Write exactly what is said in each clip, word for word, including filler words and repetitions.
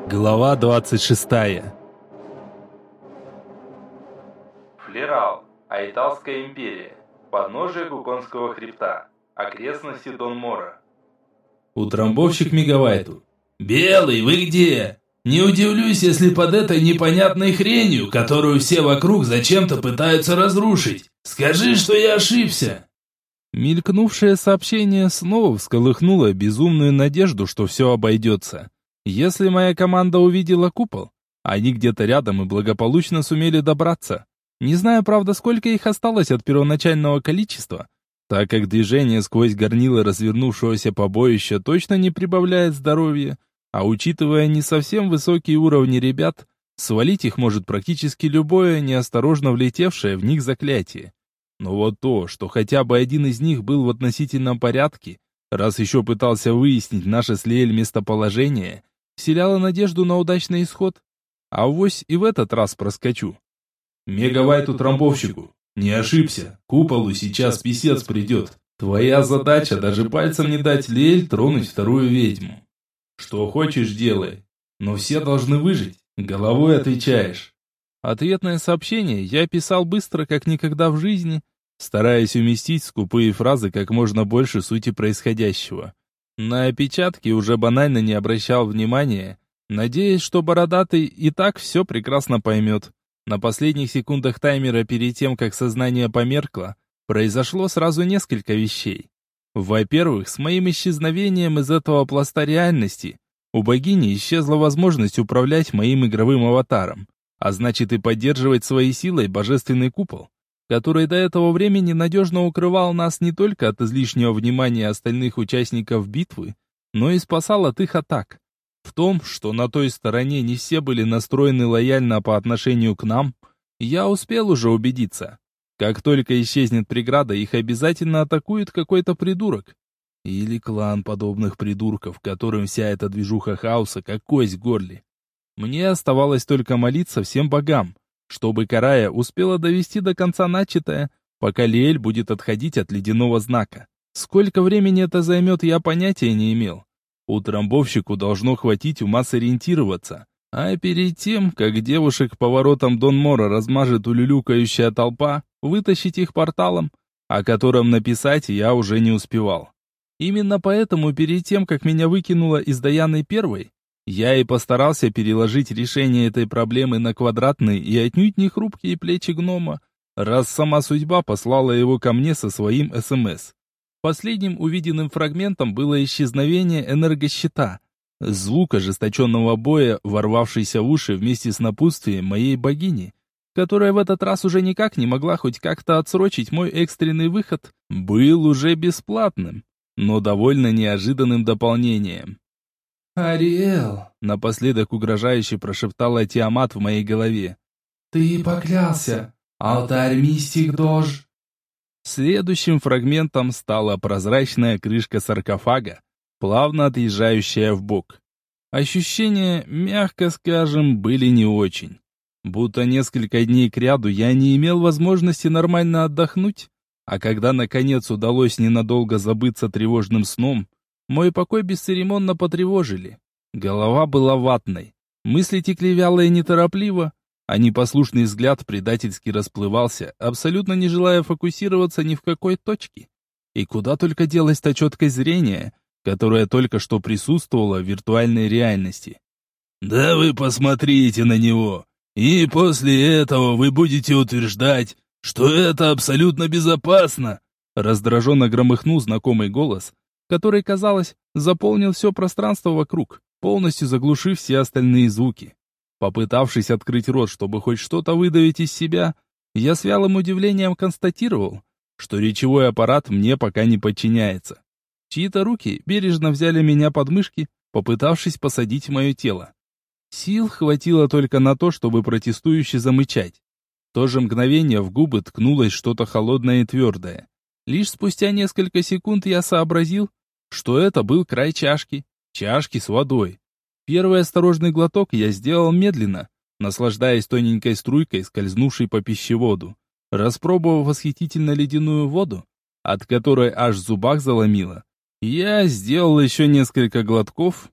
Глава двадцать шестая. Флерал. Айталская империя. Подножие Куконского хребта. Окрестности Донмора. Утрамбовщик Мегавайту. «Белый, вы где? Не удивлюсь, если под этой непонятной хренью, которую все вокруг зачем-то пытаются разрушить. Скажи, что я ошибся!» Мелькнувшее сообщение снова всколыхнуло безумную надежду, что все обойдется. Если моя команда увидела купол, они где-то рядом и благополучно сумели добраться. Не знаю, правда, сколько их осталось от первоначального количества, так как движение сквозь горнило развернувшегося побоища точно не прибавляет здоровья, а учитывая не совсем высокие уровни ребят, свалить их может практически любое неосторожно влетевшее в них заклятие. Но вот то, что хотя бы один из них был в относительном порядке, раз еще пытался выяснить наше с Лиэль местоположение, вселяло надежду на удачный исход. А авось и в этот раз проскочу. Мегавайту трамбовщику. Не ошибся, куполу сейчас писец придет. Твоя задача даже пальцем не дать Лиэль тронуть вторую ведьму. Что хочешь, делай. Но все должны выжить. Головой отвечаешь. Ответное сообщение я писал быстро, как никогда в жизни, стараясь уместить в скупые фразы как можно больше сути происходящего. На опечатки уже банально не обращал внимания, надеясь, что Бородатый и так все прекрасно поймет. На последних секундах таймера перед тем, как сознание померкло, произошло сразу несколько вещей. Во-первых, с моим исчезновением из этого пласта реальности у богини исчезла возможность управлять моим игровым аватаром, а значит и поддерживать своей силой божественный купол, который до этого времени надежно укрывал нас не только от излишнего внимания остальных участников битвы, но и спасал от их атак. В том, что на той стороне не все были настроены лояльно по отношению к нам, я успел уже убедиться. Как только исчезнет преграда, их обязательно атакует какой-то придурок. Или клан подобных придурков, которым вся эта движуха хаоса как кость в горле. Мне оставалось только молиться всем богам, чтобы Карая успела довести до конца начатое, пока Лиэль будет отходить от ледяного знака. Сколько времени это займет, я понятия не имел. Утрамбовщику должно хватить ума сориентироваться, а перед тем, как девушек по воротам Донмора размажет улюлюкающая толпа, вытащить их порталом, о котором написать я уже не успевал. Именно поэтому перед тем, как меня выкинуло из Даяны Первой, я и постарался переложить решение этой проблемы на квадратные и отнюдь не хрупкие плечи гнома, раз сама судьба послала его ко мне со своим СМС. Последним увиденным фрагментом было исчезновение энергощита, звук ожесточенного боя, ворвавшийся в уши вместе с напутствием моей богини, которая в этот раз уже никак не могла хоть как-то отсрочить мой экстренный выход, был уже бесплатным, но довольно неожиданным дополнением. «Ариэл», — напоследок угрожающе прошептала Тиамат в моей голове. «Ты поклялся, алтарь мистик Дож». Следующим фрагментом стала прозрачная крышка саркофага, плавно отъезжающая вбок. Ощущения, мягко скажем, были не очень. Будто несколько дней кряду я не имел возможности нормально отдохнуть, а когда наконец удалось ненадолго забыться тревожным сном, мой покой бесцеремонно потревожили. Голова была ватной, мысли текли вяло и неторопливо, а непослушный взгляд предательски расплывался, абсолютно не желая фокусироваться ни в какой точке. И куда только делась та четкость зрения, которая только что присутствовала в виртуальной реальности. «Да вы посмотрите на него, и после этого вы будете утверждать, что это абсолютно безопасно!» Раздраженно громыхнул знакомый голос, который, казалось, заполнил все пространство вокруг, полностью заглушив все остальные звуки. Попытавшись открыть рот, чтобы хоть что-то выдавить из себя, я с вялым удивлением констатировал, что речевой аппарат мне пока не подчиняется. Чьи-то руки бережно взяли меня под мышки, попытавшись посадить мое тело. Сил хватило только на то, чтобы протестующе замычать. В то же мгновение в губы ткнулось что-то холодное и твердое. Лишь спустя несколько секунд я сообразил, что это был край чашки, чашки с водой. Первый осторожный глоток я сделал медленно, наслаждаясь тоненькой струйкой, скользнувшей по пищеводу. Распробовав восхитительно ледяную воду, от которой аж в зубах заломило, я сделал еще несколько глотков,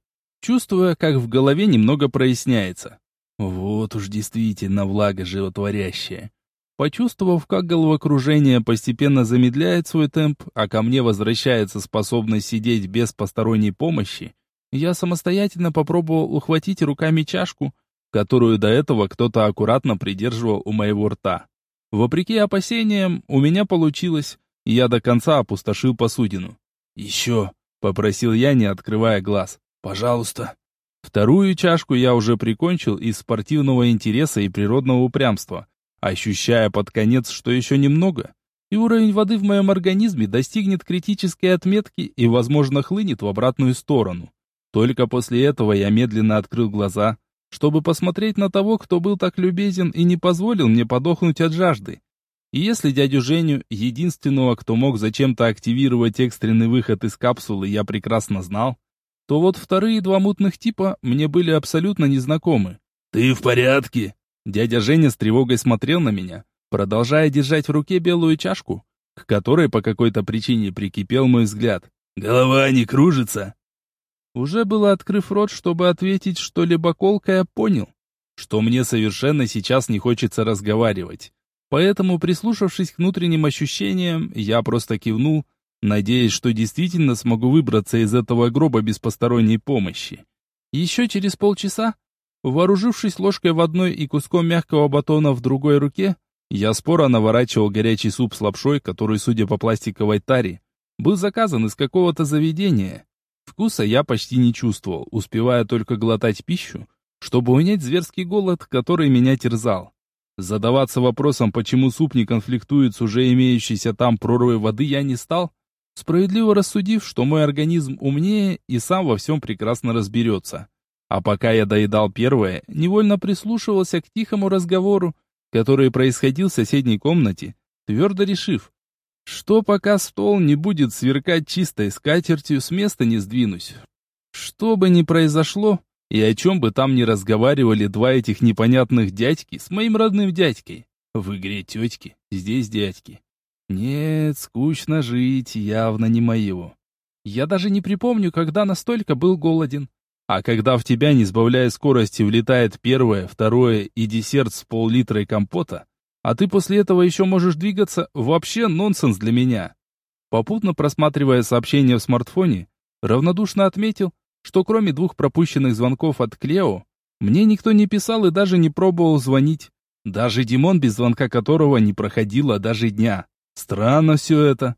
чувствуя, как в голове немного проясняется. Вот уж действительно влага животворящая. Почувствовав, как головокружение постепенно замедляет свой темп, а ко мне возвращается способность сидеть без посторонней помощи, я самостоятельно попробовал ухватить руками чашку, которую до этого кто-то аккуратно придерживал у моего рта. Вопреки опасениям, у меня получилось, и я до конца опустошил посудину. «Еще», — попросил я, не открывая глаз, — «пожалуйста». Вторую чашку я уже прикончил из спортивного интереса и природного упрямства, ощущая под конец, что еще немного, и уровень воды в моем организме достигнет критической отметки и, возможно, хлынет в обратную сторону. Только после этого я медленно открыл глаза, чтобы посмотреть на того, кто был так любезен и не позволил мне подохнуть от жажды. И если дядю Женю, единственного, кто мог зачем-то активировать экстренный выход из капсулы, я прекрасно знал, то вот вторые два мутных типа мне были абсолютно незнакомы. «Ты в порядке?» Дядя Женя с тревогой смотрел на меня, продолжая держать в руке белую чашку, к которой по какой-то причине прикипел мой взгляд. «Голова не кружится?» Уже было открыв рот, чтобы ответить что-либо колкое, понял, что мне совершенно сейчас не хочется разговаривать. Поэтому, прислушавшись к внутренним ощущениям, я просто кивнул, надеясь, что действительно смогу выбраться из этого гроба без посторонней помощи. Еще через полчаса, вооружившись ложкой в одной и куском мягкого батона в другой руке, я споро наворачивал горячий суп с лапшой, который, судя по пластиковой таре, был заказан из какого-то заведения. Вкуса я почти не чувствовал, успевая только глотать пищу, чтобы унять зверский голод, который меня терзал. Задаваться вопросом, почему суп не конфликтует с уже имеющейся там прорвой воды, я не стал, справедливо рассудив, что мой организм умнее и сам во всем прекрасно разберется. А пока я доедал первое, невольно прислушивался к тихому разговору, который происходил в соседней комнате, твердо решив, что пока стол не будет сверкать чистой скатертью, с места не сдвинусь. Что бы ни произошло, и о чем бы там ни разговаривали два этих непонятных дядьки с моим родным дядькой. В игре тетки, здесь дядьки. Нет, скучно жить, явно не мое. Я даже не припомню, когда настолько был голоден. А когда в тебя, не сбавляя скорости, влетает первое, второе и десерт с пол-литрой компота, а ты после этого еще можешь двигаться, вообще нонсенс для меня. Попутно просматривая сообщения в смартфоне, равнодушно отметил, что кроме двух пропущенных звонков от Клео, мне никто не писал и даже не пробовал звонить. Даже Димон, без звонка которого не проходило даже дня. Странно все это.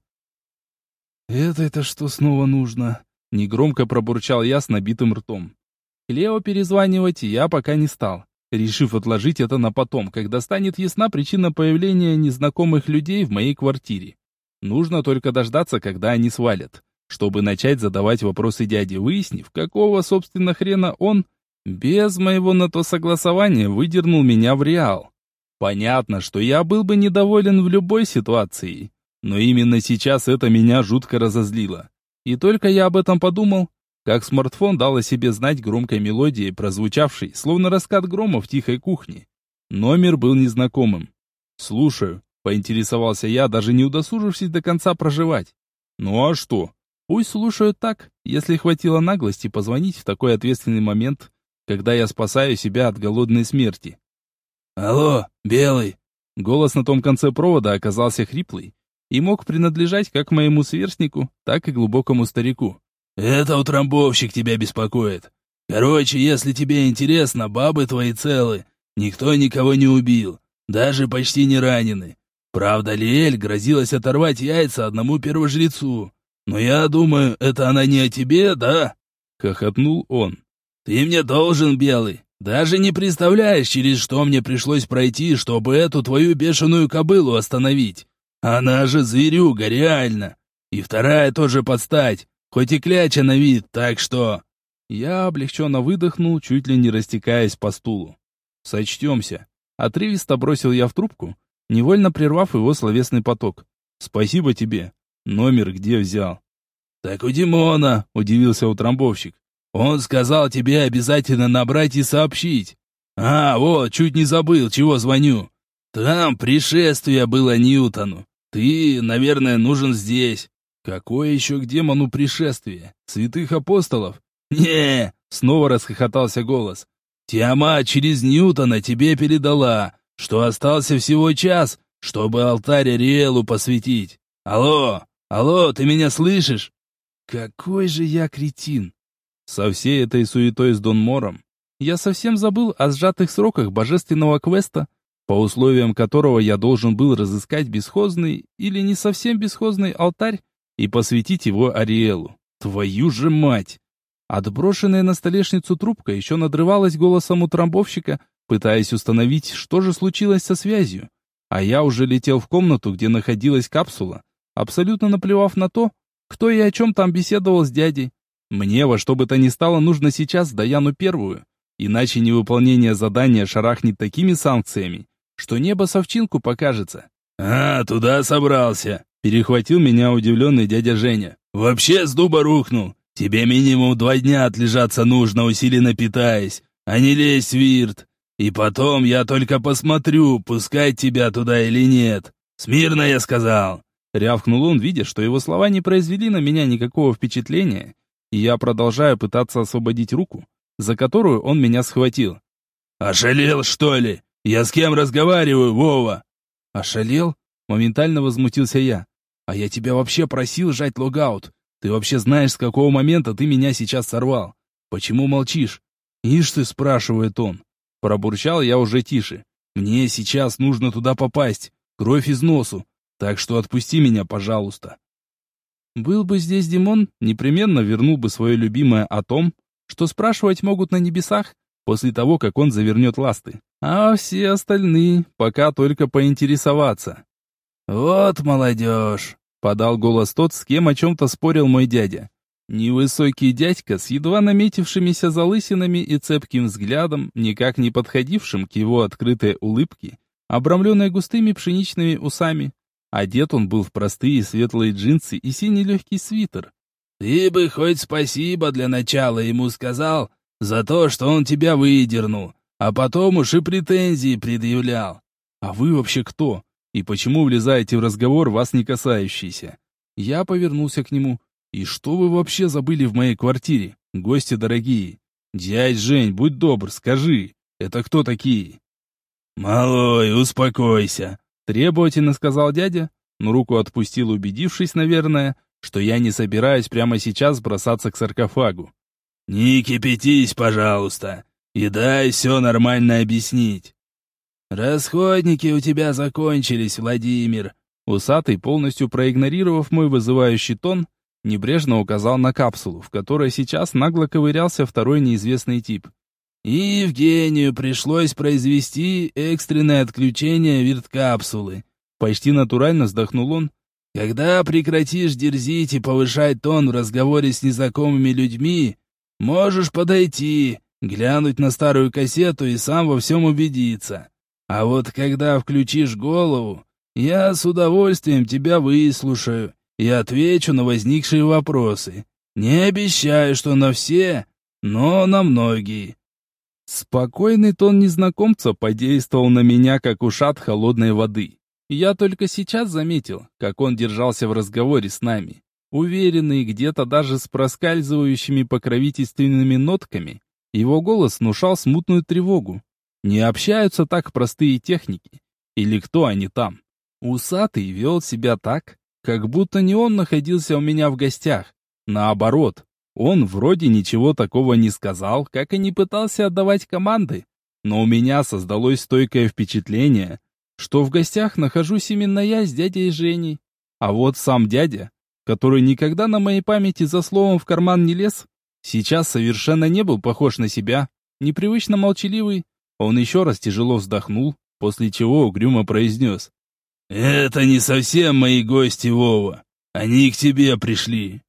«Это-то что снова нужно?» Негромко пробурчал я с набитым ртом. Клео перезванивать я пока не стал, решив отложить это на потом, когда станет ясна причина появления незнакомых людей в моей квартире. Нужно только дождаться, когда они свалят, чтобы начать задавать вопросы дяде, выяснив, какого, собственно, хрена он, без моего на то согласования, выдернул меня в реал. Понятно, что я был бы недоволен в любой ситуации, но именно сейчас это меня жутко разозлило. И только я об этом подумал, как смартфон дал о себе знать громкой мелодией, прозвучавшей, словно раскат грома в тихой кухне. Номер был незнакомым. «Слушаю», — поинтересовался я, даже не удосужившись до конца проживать. «Ну а что? Пусть слушают так, если хватило наглости позвонить в такой ответственный момент, когда я спасаю себя от голодной смерти». «Алло, Белый!» Голос на том конце провода оказался хриплый и мог принадлежать как моему сверстнику, так и глубокому старику. «Это утрамбовщик тебя беспокоит. Короче, если тебе интересно, бабы твои целы. Никто никого не убил, даже почти не ранены. Правда, Лиэль грозилась оторвать яйца одному первожрецу. Но я думаю, это она не о тебе, да?» Хохотнул он. «Ты мне должен, Белый. Даже не представляешь, через что мне пришлось пройти, чтобы эту твою бешеную кобылу остановить. Она же зверюга, реально. И вторая тоже подстать, хоть и кляча на вид, так что...» Я облегченно выдохнул, чуть ли не растекаясь по стулу. «Сочтемся». Отрывисто бросил я в трубку, невольно прервав его словесный поток. «Спасибо тебе. Номер где взял?» «Так у Димона», — удивился утрамбовщик. «Он сказал тебе обязательно набрать и сообщить. А, вот, чуть не забыл, чего звоню. Там пришествие было Ньютону. Ты, наверное, нужен здесь». «Какое еще к демону пришествие? Святых апостолов?» «Не, Снова расхохотался голос. «Тиамат через Ньютона тебе передала, что остался всего час, чтобы алтарь Ариэлу посвятить. Алло, алло, ты меня слышишь?» Какой же я кретин! Со всей этой суетой с Дон Мором я совсем забыл о сжатых сроках божественного квеста, по условиям которого я должен был разыскать бесхозный или не совсем бесхозный алтарь и посвятить его Ариэлу. Твою же мать! Отброшенная на столешницу трубка еще надрывалась голосом утрамбовщика, пытаясь установить, что же случилось со связью. А я уже летел в комнату, где находилась капсула, абсолютно наплевав на то, кто и о чем там беседовал с дядей. Мне во что бы то ни стало нужно сейчас Даяну Первую, иначе невыполнение задания шарахнет такими санкциями, что небо совчинку покажется. «А, туда собрался!» — перехватил меня удивленный дядя Женя. «Вообще с дуба рухнул! Тебе минимум два дня отлежаться нужно, усиленно питаясь, а не лезь в вирт. И потом я только посмотрю, пускать тебя туда или нет. Смирно, я сказал!» Рявкнул он, видя, что его слова не произвели на меня никакого впечатления, и я продолжаю пытаться освободить руку, за которую он меня схватил. «Ошалел, что ли? Я с кем разговариваю, Вова?» «Ошалел?» — моментально возмутился я. «А я тебя вообще просил жать логаут. Ты вообще знаешь, с какого момента ты меня сейчас сорвал? Почему молчишь?» «Ишь ты», — спрашивает он. Пробурчал я уже тише. «Мне сейчас нужно туда попасть. Кровь из носу. Так что отпусти меня, пожалуйста». Был бы здесь Димон, непременно вернул бы свое любимое о том, что спрашивать могут на небесах, после того, как он завернет ласты. А все остальные пока только поинтересоваться. «Вот молодежь», — подал голос тот, с кем о чем-то спорил мой дядя. Невысокий дядька с едва наметившимися залысинами и цепким взглядом, никак не подходившим к его открытой улыбке, обрамленной густыми пшеничными усами. Одет он был в простые светлые джинсы и синий легкий свитер. «Ты бы хоть спасибо для начала ему сказал за то, что он тебя выдернул, а потом уж и претензии предъявлял». «А вы вообще кто? И почему влезаете в разговор, вас не касающийся?» Я повернулся к нему. «И что вы вообще забыли в моей квартире, гости дорогие? Дядь Жень, будь добр, скажи, это кто такие?» «Малой, успокойся», — требовательно сказал дядя, но руку отпустил, убедившись, наверное, что я не собираюсь прямо сейчас бросаться к саркофагу. «Не кипятись, пожалуйста, и дай все нормально объяснить». «Расходники у тебя закончились, Владимир», — усатый, полностью проигнорировав мой вызывающий тон, небрежно указал на капсулу, в которой сейчас нагло ковырялся второй неизвестный тип. «И Евгению пришлось произвести экстренное отключение вирт-капсулы». Почти натурально вздохнул он. «Когда прекратишь дерзить и повышать тон в разговоре с незнакомыми людьми, можешь подойти, глянуть на старую кассету и сам во всем убедиться. А вот когда включишь голову, я с удовольствием тебя выслушаю и отвечу на возникшие вопросы. Не обещаю, что на все, но на многие». Спокойный тон незнакомца подействовал на меня, как ушат холодной воды. Я только сейчас заметил, как он держался в разговоре с нами. Уверенный, где-то даже с проскальзывающими покровительственными нотками, его голос внушал смутную тревогу. Не общаются так простые техники. Или кто они там? Усатый вел себя так, как будто не он находился у меня в гостях. Наоборот, он вроде ничего такого не сказал, как и не пытался отдавать команды. Но у меня создалось стойкое впечатление, что в гостях нахожусь именно я с дядей Женей. А вот сам дядя, который никогда на моей памяти за словом в карман не лез, сейчас совершенно не был похож на себя, непривычно молчаливый. Он еще раз тяжело вздохнул, после чего угрюмо произнес: «Это не совсем мои гости, Вова. Они к тебе пришли».